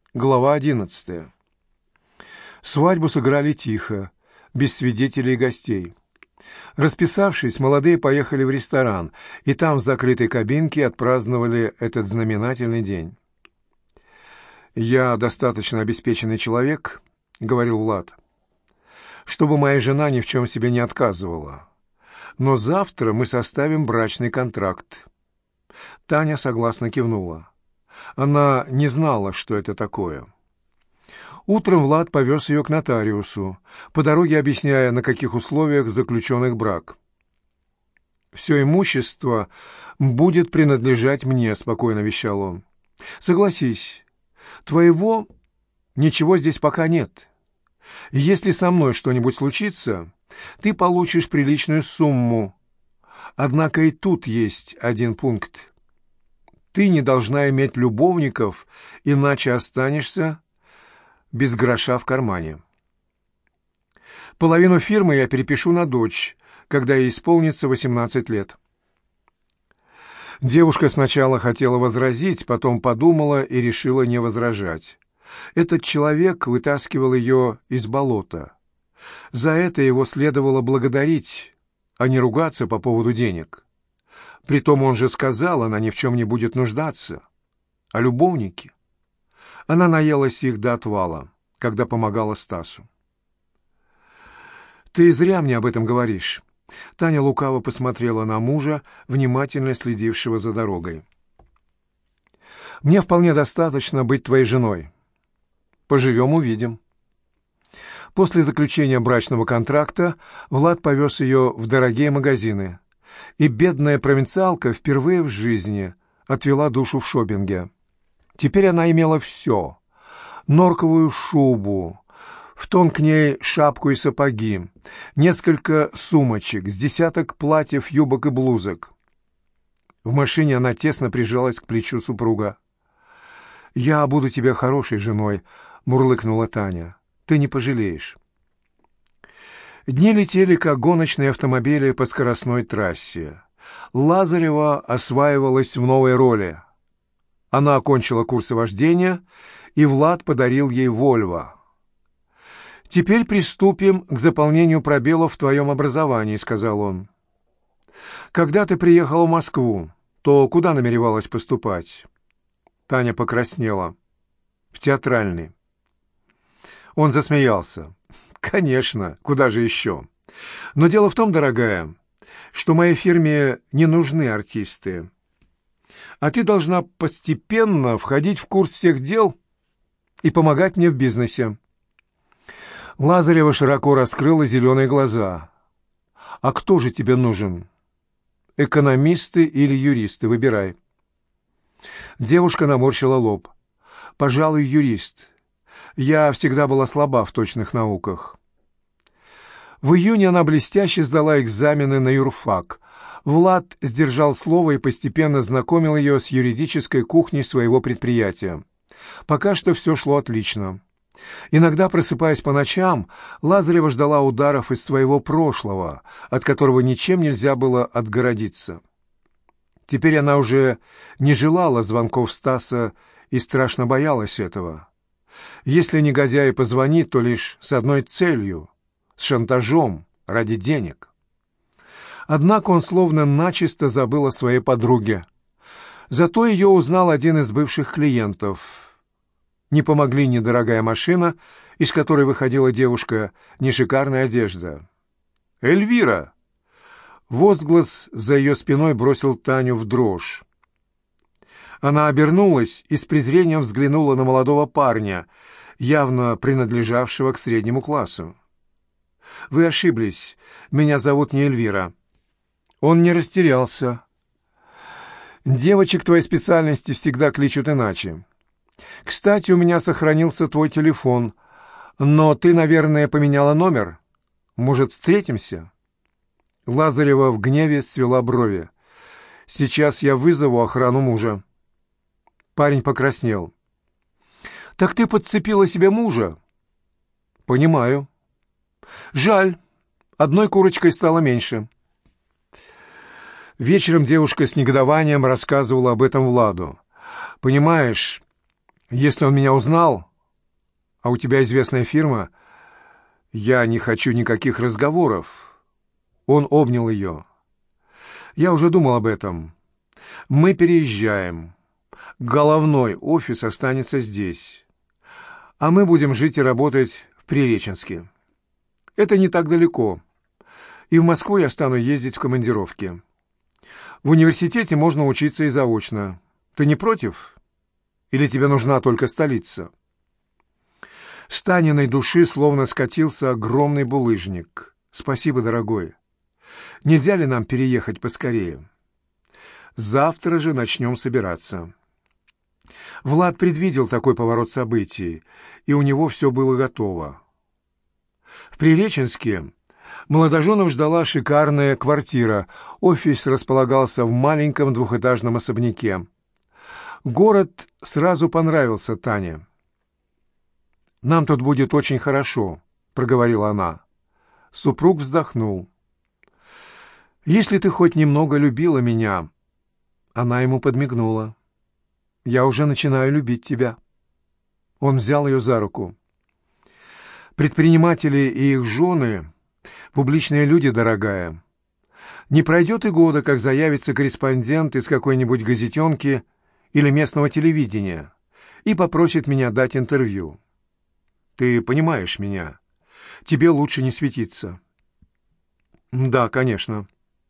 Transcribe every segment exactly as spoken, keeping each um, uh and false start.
Глава одиннадцатая. Свадьбу сыграли тихо, без свидетелей и гостей. Расписавшись, молодые поехали в ресторан, и там в закрытой кабинке отпраздновали этот знаменательный день. «Я достаточно обеспеченный человек», — говорил Влад, — «чтобы моя жена ни в чем себе не отказывала. Но завтра мы составим брачный контракт». Таня согласно кивнула. Она не знала, что это такое. Утром Влад повез ее к нотариусу, по дороге объясняя, на каких условиях заключен их брак. «Все имущество будет принадлежать мне», — спокойно вещал он. «Согласись, твоего ничего здесь пока нет. Если со мной что-нибудь случится, ты получишь приличную сумму. Однако и тут есть один пункт. Ты не должна иметь любовников, иначе останешься без гроша в кармане. Половину фирмы я перепишу на дочь, когда ей исполнится восемнадцать лет». Девушка сначала хотела возразить, потом подумала и решила не возражать. Этот человек вытаскивал ее из болота. За это его следовало благодарить, а не ругаться по поводу денег. Притом он же сказал, она ни в чем не будет нуждаться. А любовники? Она наелась их до отвала, когда помогала Стасу. «Ты зря мне об этом говоришь». Таня лукаво посмотрела на мужа, внимательно следившего за дорогой. «Мне вполне достаточно быть твоей женой. Поживем — увидим». После заключения брачного контракта Влад повез ее в дорогие магазины, и бедная провинциалка впервые в жизни отвела душу в шопинге. Теперь она имела все — норковую шубу, в тон к ней шапку и сапоги, несколько сумочек, с десяток платьев, юбок и блузок. В машине она тесно прижалась к плечу супруга. «Я буду тебе хорошей женой», — мурлыкнула Таня. «Ты не пожалеешь». Дни летели, как гоночные автомобили по скоростной трассе. Лазарева осваивалась в новой роли. Она окончила курсы вождения, и Влад подарил ей «Вольво». «Теперь приступим к заполнению пробелов в твоем образовании», — сказал он. «Когда ты приехала в Москву, то куда намеревалась поступать?» Таня покраснела. «В театральный». Он засмеялся. «Конечно, куда же еще? Но дело в том, дорогая, что моей фирме не нужны артисты. А ты должна постепенно входить в курс всех дел и помогать мне в бизнесе». Лазарева широко раскрыла зеленые глаза. «А кто же тебе нужен? Экономисты или юристы? Выбирай». Девушка наморщила лоб. «Пожалуй, юрист. Я всегда была слаба в точных науках». В июне она блестяще сдала экзамены на юрфак. Влад сдержал слово и постепенно знакомил ее с юридической кухней своего предприятия. Пока что все шло отлично. Иногда, просыпаясь по ночам, Лазарева ждала ударов из своего прошлого, от которого ничем нельзя было отгородиться. Теперь она уже не желала звонков Стаса и страшно боялась этого. Если негодяй позвонит, то лишь с одной целью — с шантажом ради денег. Однако он словно начисто забыл о своей подруге. Зато ее узнал один из бывших клиентов. Не помогли ни дорогая машина, из которой выходила девушка, ни шикарная одежда. «Эльвира!» Возглас за ее спиной бросил Таню в дрожь. Она обернулась и с презрением взглянула на молодого парня, явно принадлежавшего к среднему классу. «Вы ошиблись. Меня зовут не Эльвира». Он не растерялся. «Девочек твоей специальности всегда кличут иначе. Кстати, у меня сохранился твой телефон, но ты, наверное, поменяла номер. Может, встретимся?» Лазарева в гневе свела брови. «Сейчас я вызову охрану мужа». Парень покраснел. «Так ты подцепила себе мужа?» «Понимаю». «Жаль. Одной курочкой стало меньше». Вечером девушка с негодованием рассказывала об этом Владу. «Понимаешь, Если он меня узнал, а у тебя известная фирма, я не хочу никаких разговоров. Он обнял ее. Я уже думал об этом. Мы переезжаем. Головной офис останется здесь. А мы будем жить и работать в Приреченске. Это не так далеко. И в Москву я стану ездить в командировки. В университете можно учиться и заочно. Ты не против? Или тебе нужна только столица?» С Таниной души словно скатился огромный булыжник. «Спасибо, дорогой. Нельзя ли нам переехать поскорее? Завтра же начнем собираться». Влад предвидел такой поворот событий, и у него все было готово. В Приреченске молодоженов ждала шикарная квартира. Офис располагался в маленьком двухэтажном особняке. Город сразу понравился Тане. «Нам тут будет очень хорошо», — проговорила она. Супруг вздохнул. «Если ты хоть немного любила меня...» Она ему подмигнула. «Я уже начинаю любить тебя». Он взял ее за руку. «Предприниматели и их жены — публичные люди, дорогая. Не пройдет и года, как заявится корреспондент из какой-нибудь газетенки или местного телевидения и попросит меня дать интервью. Ты понимаешь меня? Тебе лучше не светиться». «Да, конечно».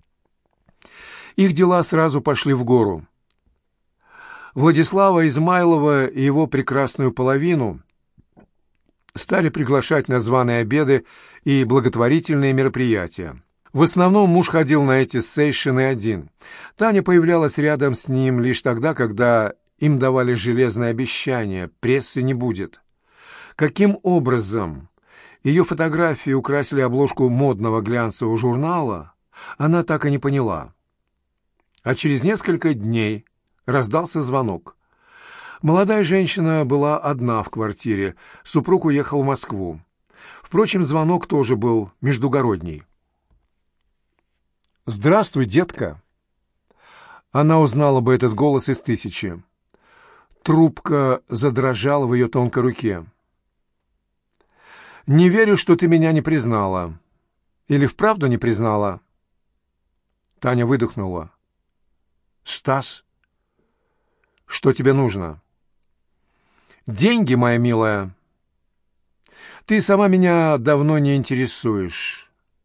Их дела сразу пошли в гору. Владислава Измайлова и его прекрасную половину стали приглашать на званые обеды и благотворительные мероприятия. В основном муж ходил на эти сейшины один. Таня появлялась рядом с ним лишь тогда, когда им давали железное обещание: прессы не будет. Каким образом ее фотографии украсили обложку модного глянцевого журнала, она так и не поняла. А через несколько дней раздался звонок. Молодая женщина была одна в квартире, супруг уехал в Москву. Впрочем, звонок тоже был междугородний. «Здравствуй, детка!» Она узнала бы этот голос из тысячи. Трубка задрожала в ее тонкой руке. «Не верю, что ты меня не признала. Или вправду не признала?» Таня выдохнула. «Стас, что тебе нужно?» «Деньги, моя милая. Ты сама меня давно не интересуешь.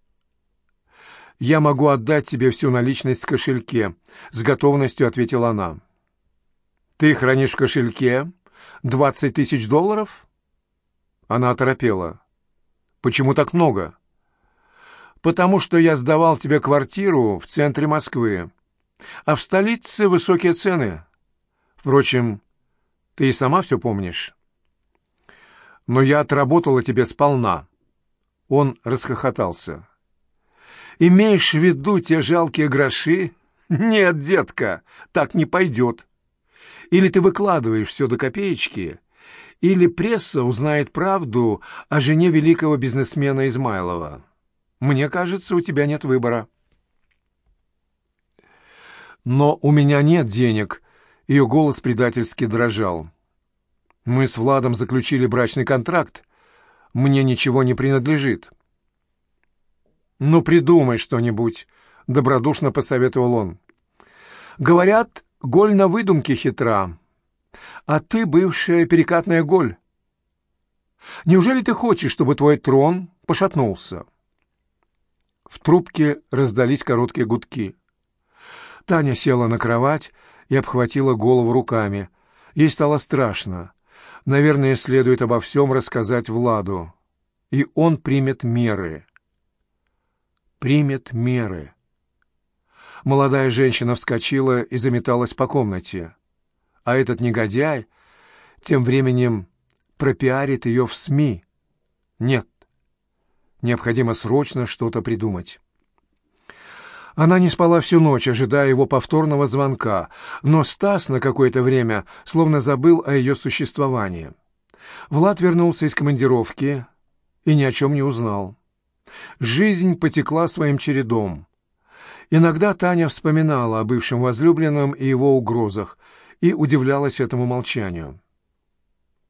Я могу отдать тебе всю наличность в кошельке», — с готовностью ответила она. «Ты хранишь в кошельке двадцать тысяч долларов?» Она оторопела. «Почему так много?» «Потому что я сдавал тебе квартиру в центре Москвы, а в столице высокие цены. Впрочем, ты и сама все помнишь. Но я отработала тебе сполна». Он расхохотался. «Имеешь в виду те жалкие гроши? Нет, детка, так не пойдет. Или ты выкладываешь все до копеечки, или пресса узнает правду о жене великого бизнесмена Измайлова. Мне кажется, у тебя нет выбора». «Но у меня нет денег», — ее голос предательски дрожал. «Мы с Владом заключили брачный контракт. Мне ничего не принадлежит». «Ну, придумай что-нибудь», — добродушно посоветовал он. «Говорят, голь на выдумке хитра, а ты бывшая перекатная голь. Неужели ты хочешь, чтобы твой трон пошатнулся?» В трубке раздались короткие гудки. Таня села на кровать и обхватила голову руками. Ей стало страшно. Наверное, следует обо всем рассказать Владу. И он примет меры. Примет меры. Молодая женщина вскочила и заметалась по комнате. А этот негодяй тем временем пропиарит ее в СМИ. Нет. Необходимо срочно что-то придумать. Она не спала всю ночь, ожидая его повторного звонка, но Стас на какое-то время словно забыл о ее существовании. Влад вернулся из командировки и ни о чем не узнал. Жизнь потекла своим чередом. Иногда Таня вспоминала о бывшем возлюбленном и его угрозах и удивлялась этому молчанию.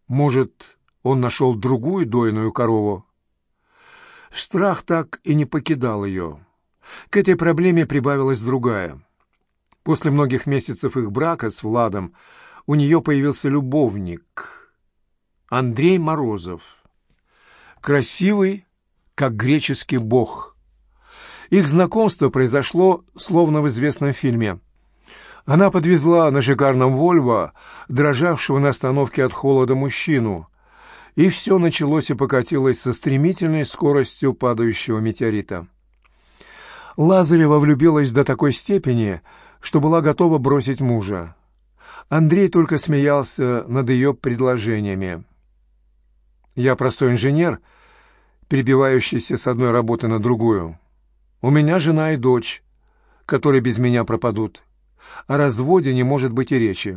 Может, он нашел другую дойную корову? Страх так и не покидал ее. К этой проблеме прибавилась другая. После многих месяцев их брака с Владом у нее появился любовник — Андрей Морозов. Красивый, как греческий бог. Их знакомство произошло словно в известном фильме. Она подвезла на шикарном «Вольво» дрожавшего на остановке от холода мужчину, и все началось и покатилось со стремительной скоростью падающего метеорита. Лазарева влюбилась до такой степени, что была готова бросить мужа. Андрей только смеялся над ее предложениями. «Я простой инженер, перебивающийся с одной работы на другую. У меня жена и дочь, которые без меня пропадут. О разводе не может быть и речи.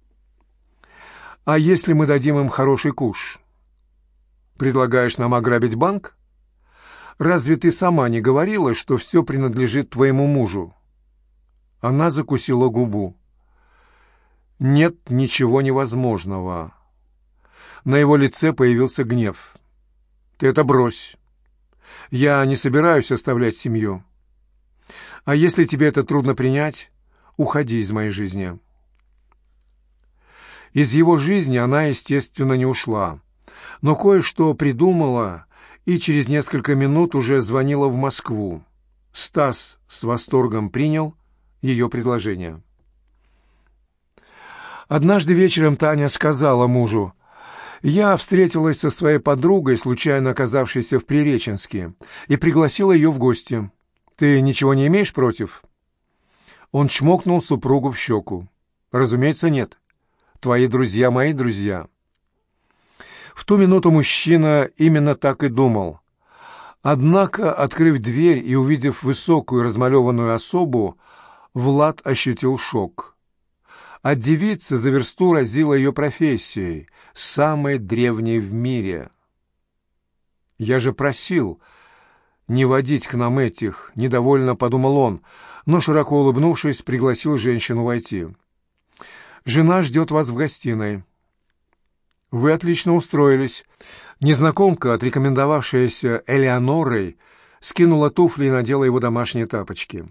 А если мы дадим им хороший куш? Предлагаешь нам ограбить банк? Разве ты сама не говорила, что все принадлежит твоему мужу?» Она закусила губу. «Нет ничего невозможного». На его лице появился гнев. «Ты это брось. Я не собираюсь оставлять семью. А если тебе это трудно принять, уходи из моей жизни». Из его жизни она, естественно, не ушла, но кое-что придумала и через несколько минут уже звонила в Москву. Стас с восторгом принял ее предложение. Однажды вечером Таня сказала мужу: «Я встретилась со своей подругой, случайно оказавшейся в Приреченске, и пригласила ее в гости. Ты ничего не имеешь против?» Он чмокнул супругу в щеку. «Разумеется, нет. Твои друзья — мои друзья». В ту минуту мужчина именно так и думал. Однако, открыв дверь и увидев высокую размалеванную особу, Влад ощутил шок. От девицы за версту разила ее профессией, самой древней в мире. «Я же просил не водить к нам этих», — недовольно подумал он, но, широко улыбнувшись, пригласил женщину войти. «Жена ждет вас в гостиной». «Вы отлично устроились». Незнакомка, отрекомендовавшаяся Элеонорой, скинула туфли и надела его домашние тапочки.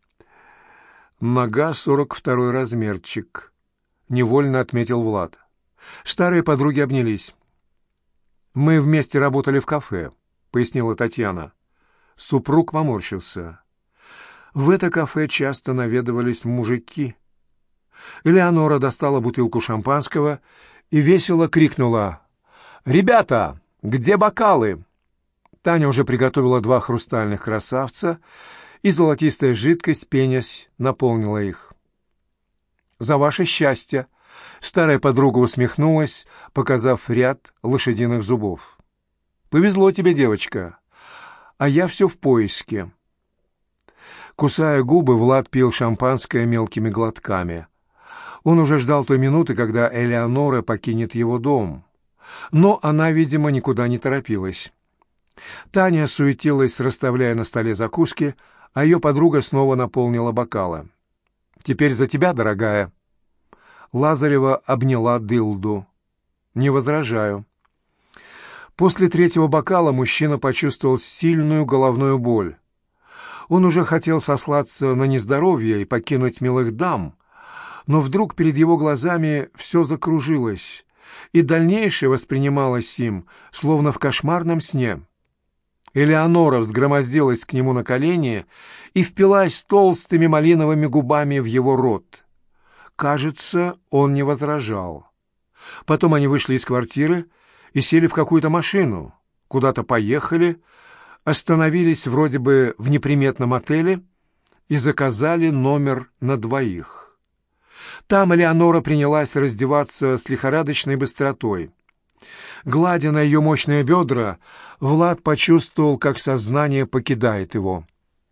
«Нога сорок второй размерчик», — невольно отметил Влад. Старые подруги обнялись. «Мы вместе работали в кафе», — пояснила Татьяна. Супруг поморщился. В это кафе часто наведывались мужики. Элеонора достала бутылку шампанского и весело крикнула: «Ребята, где бокалы?» Таня уже приготовила два хрустальных красавца, и золотистая жидкость, пенясь, наполнила их. «За ваше счастье!» — старая подруга усмехнулась, показав ряд лошадиных зубов. «Повезло тебе, девочка, а я все в поиске». Кусая губы, Влад пил шампанское мелкими глотками. Он уже ждал той минуты, когда Элеонора покинет его дом. Но она, видимо, никуда не торопилась. Таня суетилась, расставляя на столе закуски, а ее подруга снова наполнила бокалы. «Теперь за тебя, дорогая». Лазарева обняла дылду. «Не возражаю». После третьего бокала мужчина почувствовал сильную головную боль. Он уже хотел сослаться на нездоровье и покинуть милых дам, но вдруг перед его глазами все закружилось, и дальнейшее воспринималось им, словно в кошмарном сне. Элеонора взгромоздилась к нему на колени и впилась толстыми малиновыми губами в его рот. Кажется, он не возражал. Потом они вышли из квартиры и сели в какую-то машину, куда-то поехали, остановились вроде бы в неприметном отеле и заказали номер на двоих. Там Элеонора принялась раздеваться с лихорадочной быстротой. Гладя на ее мощные бедра, Влад почувствовал, как сознание покидает его.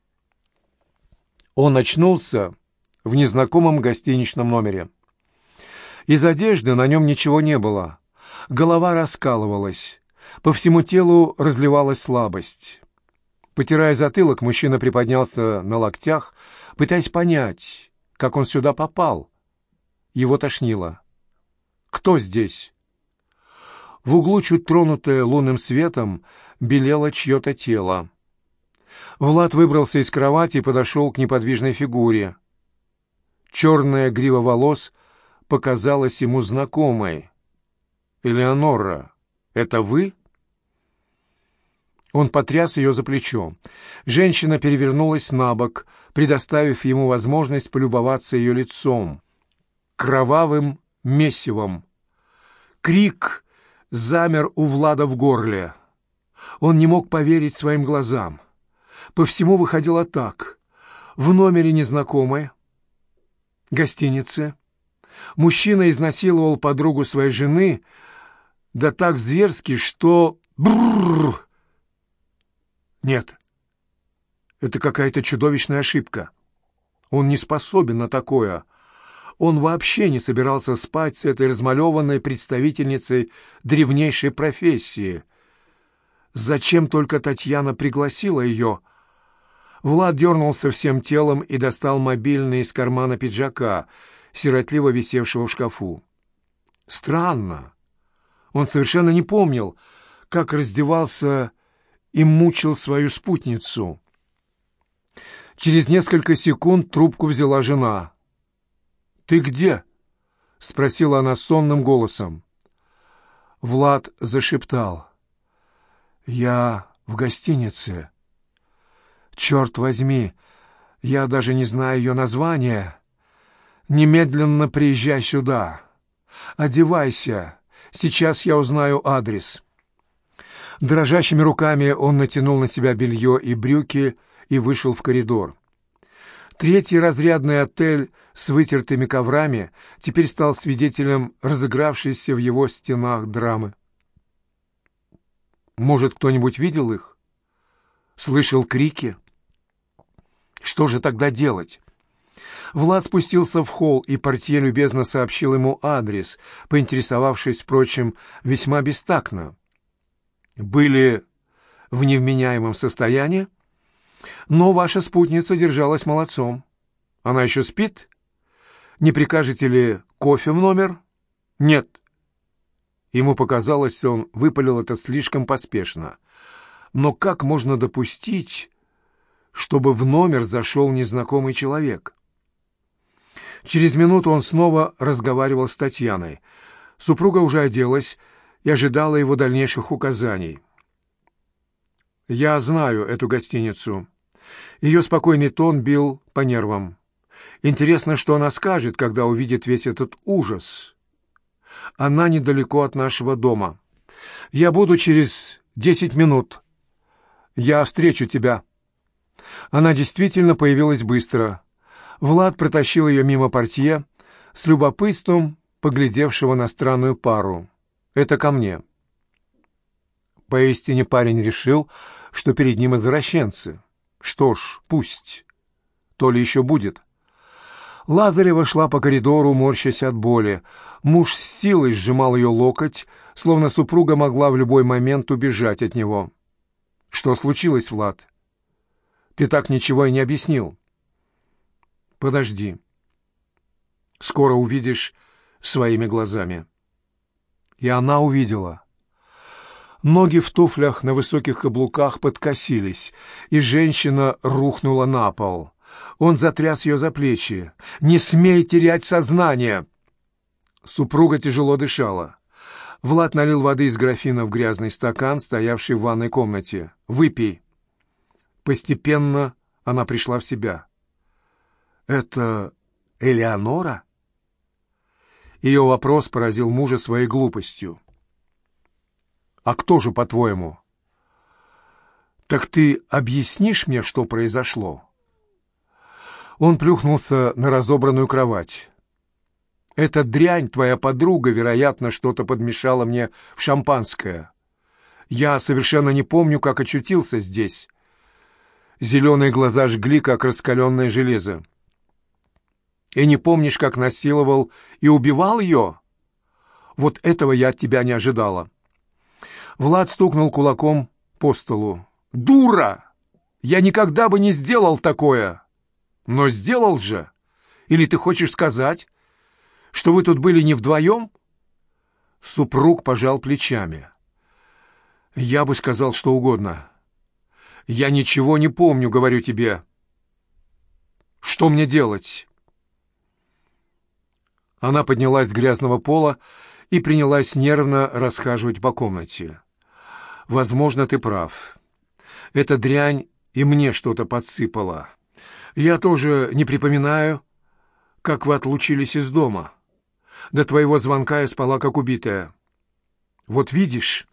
Он очнулся в незнакомом гостиничном номере. Из одежды на нем ничего не было. Голова раскалывалась. По всему телу разливалась слабость. Потирая затылок, мужчина приподнялся на локтях, пытаясь понять, как он сюда попал. Его тошнило. «Кто здесь?» В углу, чуть тронутое лунным светом, белело чье-то тело. Влад выбрался из кровати и подошел к неподвижной фигуре. Черная грива волос показалась ему знакомой. «Элеонора, это вы?» Он потряс ее за плечо. Женщина перевернулась на бок, предоставив ему возможность полюбоваться ее лицом, кровавым месивом. Крик замер у Влада в горле. Он не мог поверить своим глазам. По всему выходило так. В номере незнакомой, гостинице, мужчина изнасиловал подругу своей жены, да так зверски, что... Брррр! Нет, это какая-то чудовищная ошибка. Он не способен на такое. Он вообще не собирался спать с этой размалеванной представительницей древнейшей профессии. Зачем только Татьяна пригласила ее? Влад дернулся всем телом и достал мобильный из кармана пиджака, сиротливо висевшего в шкафу. Странно. Он совершенно не помнил, как раздевался и мучил свою спутницу. Через несколько секунд трубку взяла жена. «Ты где?» — спросила она сонным голосом. Влад зашептал. «Я в гостинице. Черт возьми, я даже не знаю ее название. Немедленно приезжай сюда. Одевайся, сейчас я узнаю адрес». Дрожащими руками он натянул на себя белье и брюки и вышел в коридор. Третий разрядный отель с вытертыми коврами теперь стал свидетелем разыгравшейся в его стенах драмы. Может, кто-нибудь видел их? Слышал крики? Что же тогда делать? Влад спустился в холл, и портье любезно сообщил ему адрес, поинтересовавшись, впрочем, весьма бестактно. «Были в невменяемом состоянии, но ваша спутница держалась молодцом. Она еще спит? Не прикажете ли кофе в номер?» «Нет». Ему показалось, он выпалил это слишком поспешно. Но как можно допустить, чтобы в номер зашел незнакомый человек? Через минуту он снова разговаривал с Татьяной. Супруга уже оделась и ожидала его дальнейших указаний. «Я знаю эту гостиницу». Ее спокойный тон бил по нервам. «Интересно, что она скажет, когда увидит весь этот ужас. Она недалеко от нашего дома. Я буду через десять минут. Я встречу тебя». Она действительно появилась быстро. Влад протащил ее мимо портье, с любопытством поглядевшего на странную пару. «Это ко мне». Поистине парень решил, что перед ним извращенцы. Что ж, пусть. То ли еще будет. Лазарева шла по коридору, морщась от боли. Муж с силой сжимал ее локоть, словно супруга могла в любой момент убежать от него. «Что случилось, Влад? Ты так ничего и не объяснил». «Подожди. Скоро увидишь своими глазами». И она увидела. Ноги в туфлях на высоких каблуках подкосились, и женщина рухнула на пол. Он затряс ее за плечи. «Не смей терять сознание!» Супруга тяжело дышала. Влад налил воды из графина в грязный стакан, стоявший в ванной комнате. «Выпей». Постепенно она пришла в себя. «Это Элеонора?» Ее вопрос поразил мужа своей глупостью. «А кто же, по-твоему?» «Так ты объяснишь мне, что произошло?» Он плюхнулся на разобранную кровать. «Эта дрянь, твоя подруга, вероятно, что-то подмешала мне в шампанское. Я совершенно не помню, как очутился здесь». Зеленые глаза жгли, как раскаленное железо. «И не помнишь, как насиловал и убивал ее? Вот этого я от тебя не ожидала». Влад стукнул кулаком по столу. «Дура! Я никогда бы не сделал такое!» «Но сделал же! Или ты хочешь сказать, что вы тут были не вдвоем?» Супруг пожал плечами. «Я бы сказал что угодно. Я ничего не помню, говорю тебе. Что мне делать?» Она поднялась с грязного пола и принялась нервно расхаживать по комнате. «Возможно, ты прав. Эта дрянь и мне что-то подсыпала. Я тоже не припоминаю, как вы отлучились из дома. До твоего звонка я спала, как убитая. Вот видишь?»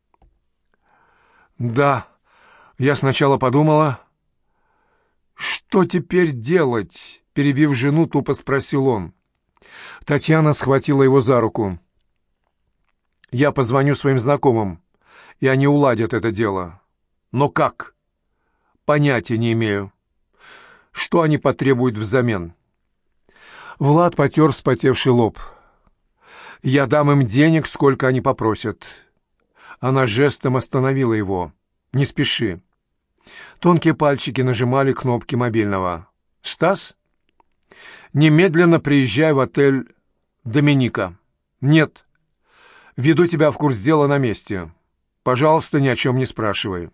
«Да, я сначала подумала...» «Что теперь делать?» — перебив жену, тупо спросил он. Татьяна схватила его за руку. «Я позвоню своим знакомым, и они уладят это дело. Но как? Понятия не имею. Что они потребуют взамен?» Влад потер вспотевший лоб. «Я дам им денег, сколько они попросят». Она жестом остановила его. «Не спеши». Тонкие пальчики нажимали кнопки мобильного. «Стас? Немедленно приезжай в отель «Доминика». «Нет. Веду тебя в курс дела на месте. Пожалуйста, ни о чем не спрашивай».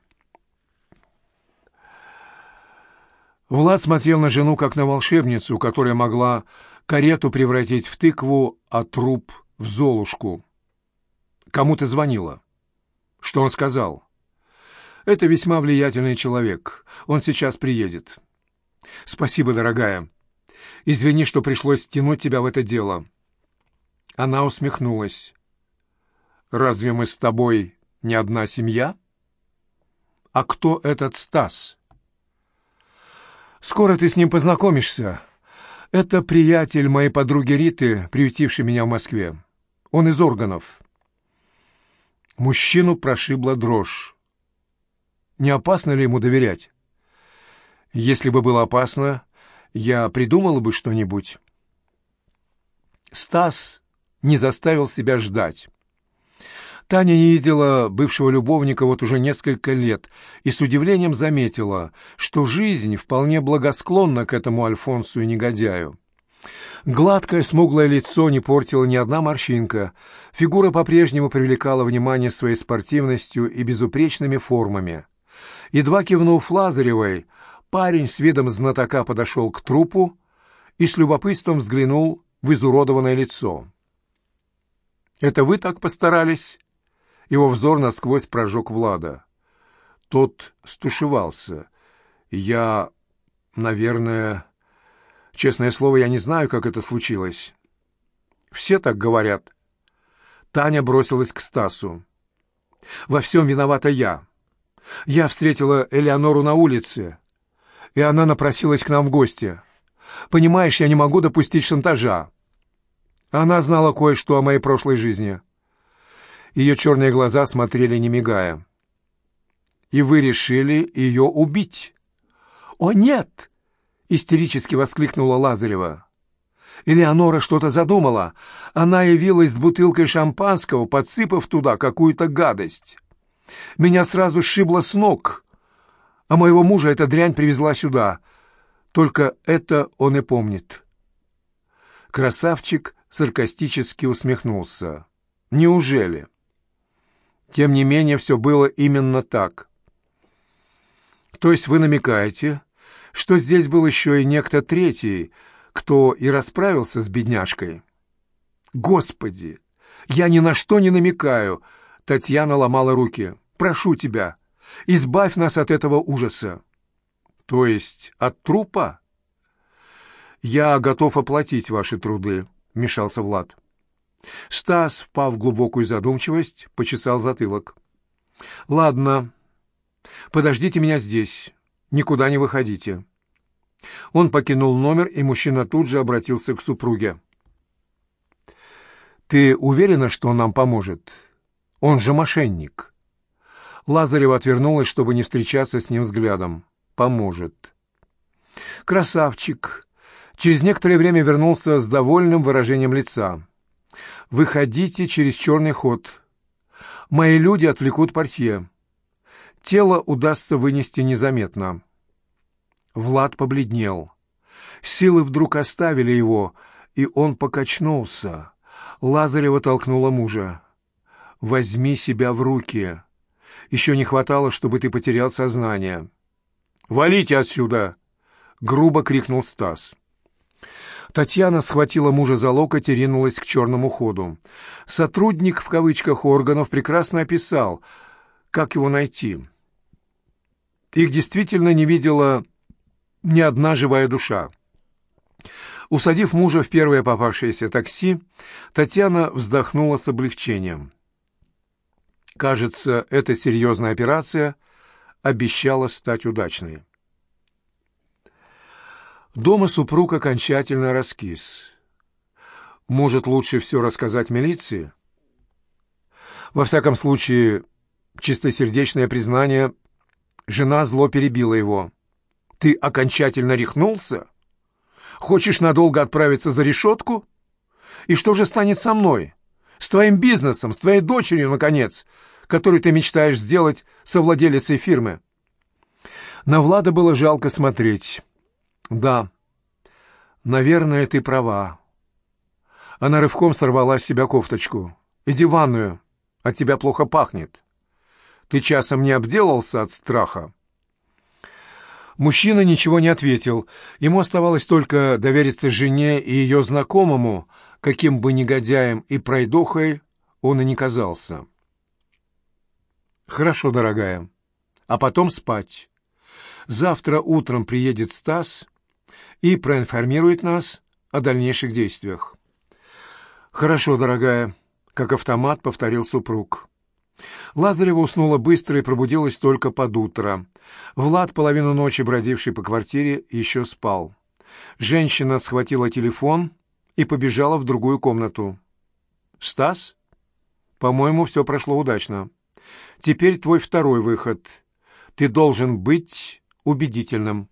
Влад смотрел на жену, как на волшебницу, которая могла карету превратить в тыкву, а труп — в золушку. «Кому ты звонила?» «Что он сказал?» «Это весьма влиятельный человек. Он сейчас приедет». «Спасибо, дорогая. Извини, что пришлось втянуть тебя в это дело». Она усмехнулась. «Разве мы с тобой не одна семья?» «А кто этот Стас?» «Скоро ты с ним познакомишься. Это приятель моей подруги Риты, приютивший меня в Москве. Он из органов». Мужчину прошибла дрожь. Не опасно ли ему доверять? Если бы было опасно, я придумала бы что-нибудь. Стас не заставил себя ждать. Таня не видела бывшего любовника вот уже несколько лет и с удивлением заметила, что жизнь вполне благосклонна к этому Альфонсу и негодяю. Гладкое, смуглое лицо не портило ни одна морщинка, фигура по-прежнему привлекала внимание своей спортивностью и безупречными формами. Едва кивнув Лазаревой, парень с видом знатока подошел к трупу и с любопытством взглянул в изуродованное лицо. «Это вы так постарались?» Его взор насквозь прожег Влада. Тот стушевался. «Я, наверное... Честное слово, я не знаю, как это случилось». «Все так говорят». Таня бросилась к Стасу. «Во всем виновата я. Я встретила Элеонору на улице, и она напросилась к нам в гости. Понимаешь, я не могу допустить шантажа. Она знала кое-что о моей прошлой жизни». Ее черные глаза смотрели, не мигая. «И вы решили ее убить?» «О, нет!» — истерически воскликнула Лазарева. «Элеонора что-то задумала. Она явилась с бутылкой шампанского, подсыпав туда какую-то гадость. Меня сразу сшибло с ног, а моего мужа эта дрянь привезла сюда. Только это он и помнит». Красавчик саркастически усмехнулся. «Неужели?» Тем не менее, все было именно так. «То есть вы намекаете, что здесь был еще и некто третий, кто и расправился с бедняжкой?» «Господи! Я ни на что не намекаю!» Татьяна ломала руки. «Прошу тебя, избавь нас от этого ужаса». «То есть от трупа?» «Я готов оплатить ваши труды», — вмешался Влад. Стас, впав в глубокую задумчивость, почесал затылок. «Ладно, подождите меня здесь, никуда не выходите». Он покинул номер, и мужчина тут же обратился к супруге. «Ты уверена, что он нам поможет? Он же мошенник». Лазарева отвернулась, чтобы не встречаться с ним взглядом. «Поможет». Красавчик через некоторое время вернулся с довольным выражением лица. «Выходите через черный ход. Мои люди отвлекут портье. Тело удастся вынести незаметно». Влад побледнел. Силы вдруг оставили его, и он покачнулся. Лазарева толкнула мужа. Возьми себя в руки. Еще не хватало, чтобы ты потерял сознание. «Валите отсюда!» — грубо крикнул Стас. Татьяна схватила мужа за локоть и ринулась к черному ходу. Сотрудник, в кавычках, органов прекрасно описал, как его найти. Их действительно не видела ни одна живая душа. Усадив мужа в первое попавшееся такси, Татьяна вздохнула с облегчением. Кажется, эта серьезная операция обещала стать удачной. Дома супруг окончательно раскис. Может, лучше все рассказать милиции? Во всяком случае, чистосердечное признание, жена зло перебила его. «Ты окончательно рехнулся? Хочешь надолго отправиться за решетку? И что же станет со мной? С твоим бизнесом, с твоей дочерью, наконец, которую ты мечтаешь сделать совладелицей фирмы?» На Влада было жалко смотреть. «Да, наверное, ты права». Она рывком сорвала с себя кофточку. «Иди в ванную, от тебя плохо пахнет. Ты часом не обделался от страха?» Мужчина ничего не ответил. Ему оставалось только довериться жене и ее знакомому, каким бы негодяем и пройдохой он и не казался. «Хорошо, дорогая. А потом спать. Завтра утром приедет Стас и проинформирует нас о дальнейших действиях». «Хорошо, дорогая», — как автомат повторил супруг. Лазарева уснула быстро и пробудилась только под утро. Влад, половину ночи бродивший по квартире, еще спал. Женщина схватила телефон и побежала в другую комнату. «Стас? По-моему, все прошло удачно. Теперь твой второй выход. Ты должен быть убедительным».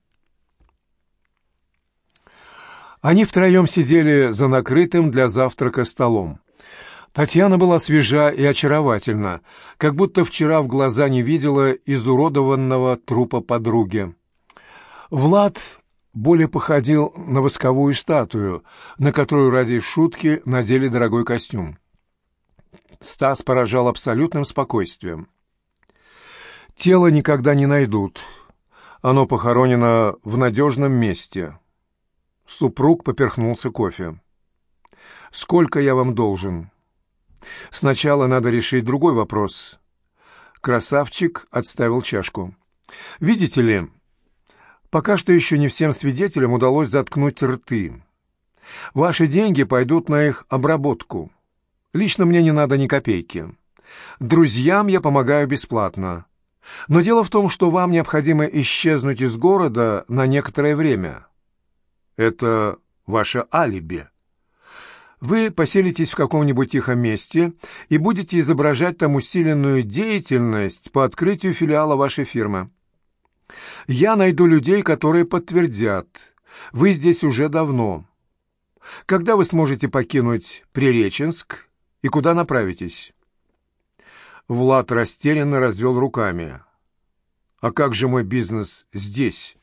Они втроем сидели за накрытым для завтрака столом. Татьяна была свежа и очаровательна, как будто вчера в глаза не видела изуродованного трупа подруги. Влад более походил на восковую статую, на которую ради шутки надели дорогой костюм. Стас поражал абсолютным спокойствием. Тело никогда не найдут. Оно похоронено в надежном месте. Супруг поперхнулся кофе. «Сколько я вам должен?» «Сначала надо решить другой вопрос». Красавчик отставил чашку. «Видите ли, пока что еще не всем свидетелям удалось заткнуть рты. Ваши деньги пойдут на их обработку. Лично мне не надо ни копейки. Друзьям я помогаю бесплатно. Но дело в том, что вам необходимо исчезнуть из города на некоторое время. Это ваше алиби. Вы поселитесь в каком-нибудь тихом месте и будете изображать там усиленную деятельность по открытию филиала вашей фирмы. Я найду людей, которые подтвердят. Вы здесь уже давно. Когда вы сможете покинуть Приреченск и куда направитесь?» Влад растерянно развел руками. «А как же мой бизнес здесь?»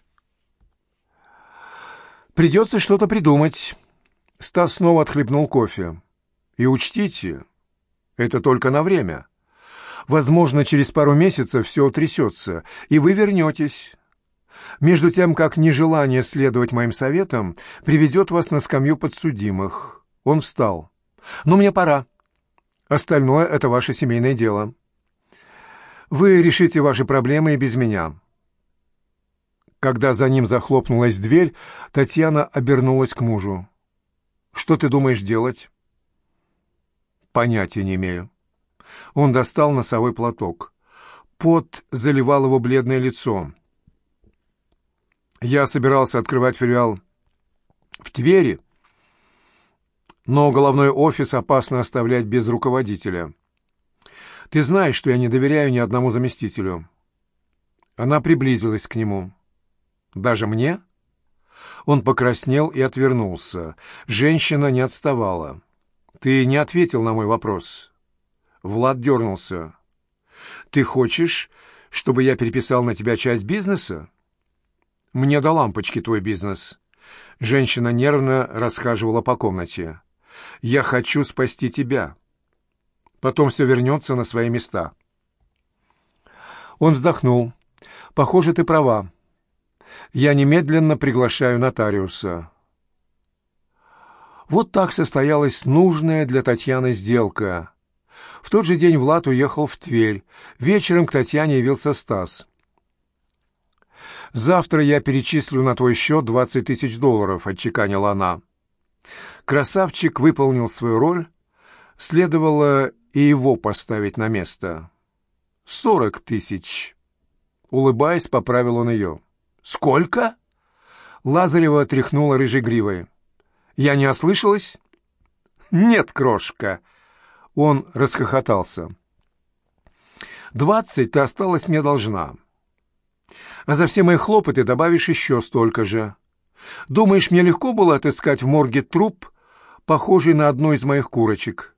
«Придется что-то придумать». Стас снова отхлебнул кофе. «И учтите, это только на время. Возможно, через пару месяцев все утрясется, и вы вернетесь. Между тем, как нежелание следовать моим советам приведет вас на скамью подсудимых». Он встал. «Но мне пора. Остальное — это ваше семейное дело. Вы решите ваши проблемы и без меня». Когда за ним захлопнулась дверь, Татьяна обернулась к мужу. «Что ты думаешь делать?» «Понятия не имею». Он достал носовой платок. Пот заливал его бледное лицо. «Я собирался открывать филиал в Твери, но головной офис опасно оставлять без руководителя. Ты знаешь, что я не доверяю ни одному заместителю». Она приблизилась к нему. «Даже мне?» Он покраснел и отвернулся. Женщина не отставала. «Ты не ответил на мой вопрос». Влад дернулся. «Ты хочешь, чтобы я переписал на тебя часть бизнеса?» «Мне до лампочки твой бизнес». Женщина нервно расхаживала по комнате. «Я хочу спасти тебя». Потом все вернется на свои места. Он вздохнул. «Похоже, ты права. Я немедленно приглашаю нотариуса». Вот так состоялась нужная для Татьяны сделка. В тот же день Влад уехал в Тверь. Вечером к Татьяне явился Стас. «Завтра я перечислю на твой счет двадцать тысяч долларов», — отчеканила она. Красавчик выполнил свою роль. Следовало и его поставить на место. «Сорок тысяч», — улыбаясь, поправил он ее. «Сколько?» Лазарева тряхнула рыжей гривой. «Я не ослышалась?» «Нет, крошка!» Он расхохотался. «Двадцать ты осталась мне должна. А за все мои хлопоты добавишь еще столько же. Думаешь, мне легко было отыскать в морге труп, похожий на одну из моих курочек?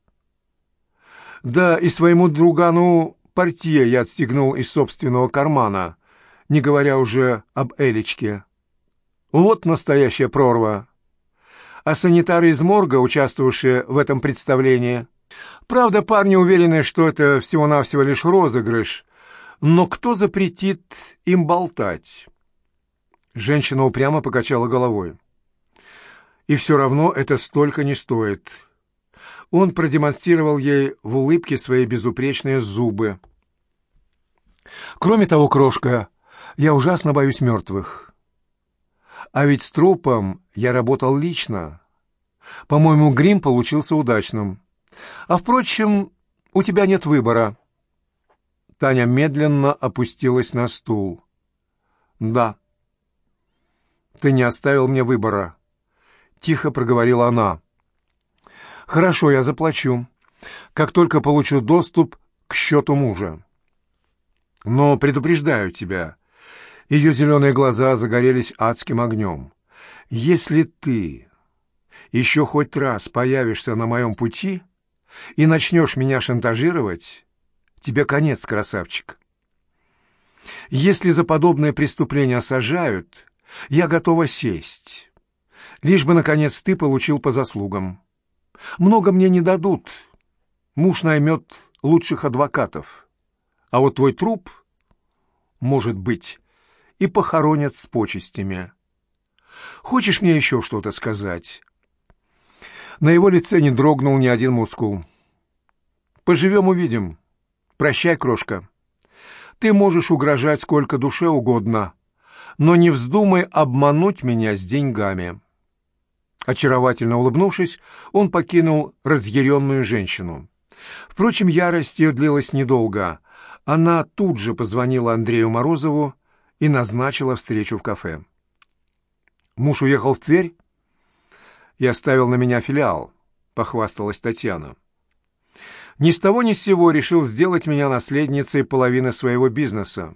Да и своему другану портье я отстегнул из собственного кармана, не говоря уже об Элечке. Вот настоящая прорва. А санитары из морга, участвовавшие в этом представлении, правда, парни уверены, что это всего-навсего лишь розыгрыш, но кто запретит им болтать?» Женщина упрямо покачала головой. «И все равно это столько не стоит». Он продемонстрировал ей в улыбке свои безупречные зубы. «Кроме того, крошка, я ужасно боюсь мертвых. А ведь с трупом я работал лично. По-моему, грим получился удачным. А, впрочем, у тебя нет выбора». Таня медленно опустилась на стул. «Да. Ты не оставил мне выбора», — тихо проговорила она. «Хорошо, я заплачу, как только получу доступ к счету мужа. Но предупреждаю тебя». Ее зеленые глаза загорелись адским огнем. «Если ты еще хоть раз появишься на моем пути и начнешь меня шантажировать, тебе конец, красавчик. Если за подобное преступление сажают, я готова сесть, лишь бы, наконец, ты получил по заслугам. Много мне не дадут, муж наймет лучших адвокатов, а вот твой труп, может быть, и похоронят с почестями. Хочешь мне еще что-то сказать?» На его лице не дрогнул ни один мускул. «Поживем, увидим. Прощай, крошка. Ты можешь угрожать сколько душе угодно, но не вздумай обмануть меня с деньгами». Очаровательно улыбнувшись, он покинул разъяренную женщину. Впрочем, ярость ее длилась недолго. Она тут же позвонила Андрею Морозову и назначила встречу в кафе. «Муж уехал в Тверь и оставил на меня филиал», — похвасталась Татьяна. «Ни с того ни с сего решил сделать меня наследницей половины своего бизнеса».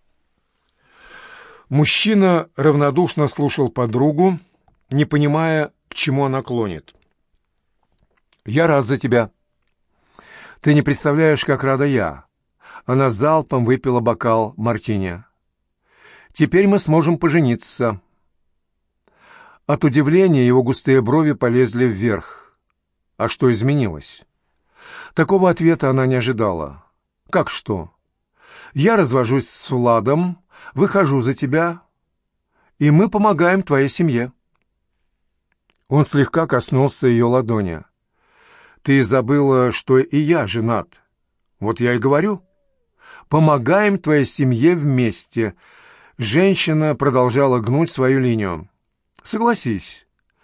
Мужчина равнодушно слушал подругу, не понимая, к чему она клонит. «Я рад за тебя. Ты не представляешь, как рада я». Она залпом выпила бокал мартини. «Теперь мы сможем пожениться». От удивления его густые брови полезли вверх. А что изменилось? Такого ответа она не ожидала. «Как что? Я развожусь с Владом, выхожу за тебя, и мы помогаем твоей семье». Он слегка коснулся ее ладони. «Ты забыла, что и я женат. Вот я и говорю. Помогаем твоей семье вместе». Женщина продолжала гнуть свою линию. «Согласись.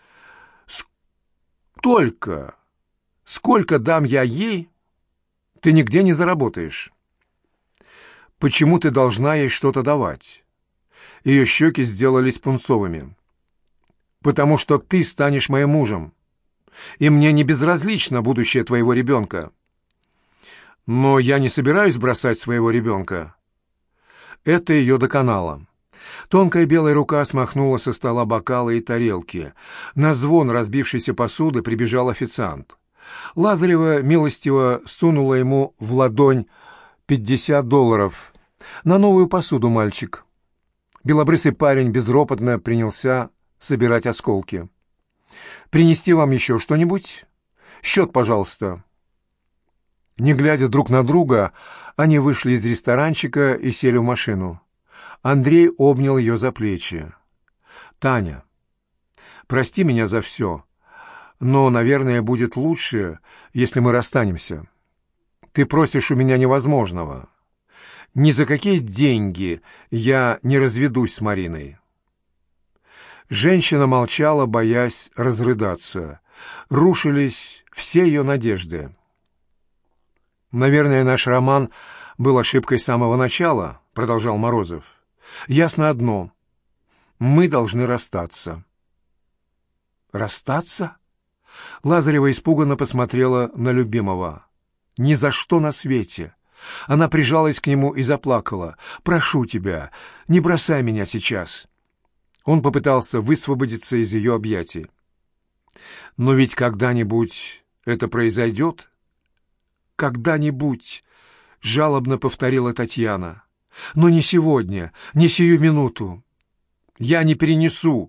Столько, сколько дам я ей, ты нигде не заработаешь. Почему ты должна ей что-то давать?» Ее щеки сделались пунцовыми. «Потому что ты станешь моим мужем, и мне не безразлично будущее твоего ребенка. Но я не собираюсь бросать своего ребенка». Это ее доконало. Тонкая белая рука смахнула со стола бокалы и тарелки. На звон разбившейся посуды прибежал официант. Лазарева милостиво сунула ему в ладонь пятьдесят долларов. «На новую посуду, мальчик». Белобрысый парень безропотно принялся собирать осколки. «Принести вам еще что-нибудь? Счет, пожалуйста». Не глядя друг на друга, они вышли из ресторанчика и сели в машину. Андрей обнял ее за плечи. «Таня, прости меня за все, но, наверное, будет лучше, если мы расстанемся. Ты просишь у меня невозможного. Ни за какие деньги я не разведусь с Мариной». Женщина молчала, боясь разрыдаться. Рушились все ее надежды. «Наверное, наш роман был ошибкой с самого начала», — продолжал Морозов. «Ясно одно. Мы должны расстаться». «Расстаться?» Лазарева испуганно посмотрела на любимого. «Ни за что на свете!» Она прижалась к нему и заплакала. «Прошу тебя, не бросай меня сейчас!» Он попытался высвободиться из ее объятий. «Но ведь когда-нибудь это произойдет?» «Когда-нибудь!» — жалобно повторила Татьяна. «Но не сегодня, не сию минуту. Я не перенесу.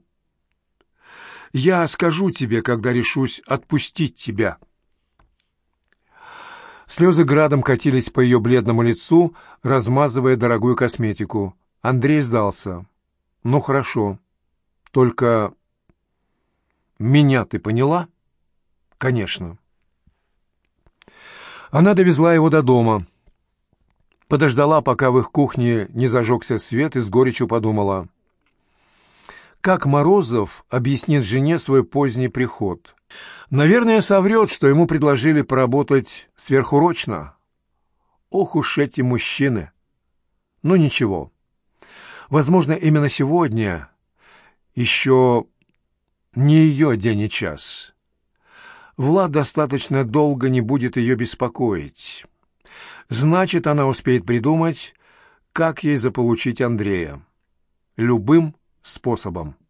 Я скажу тебе, когда решусь отпустить тебя». Слезы градом катились по ее бледному лицу, размазывая дорогую косметику. Андрей сдался. «Ну, хорошо. Только меня ты поняла?» «Конечно». Она довезла его до дома. Подождала, пока в их кухне не зажегся свет, и с горечью подумала. Как Морозов объяснит жене свой поздний приход? Наверное, соврет, что ему предложили поработать сверхурочно. Ох уж эти мужчины! Но ничего. Возможно, именно сегодня еще не ее день и час. Влад достаточно долго не будет ее беспокоить. Значит, она успеет придумать, как ей заполучить Андрея. Любым способом.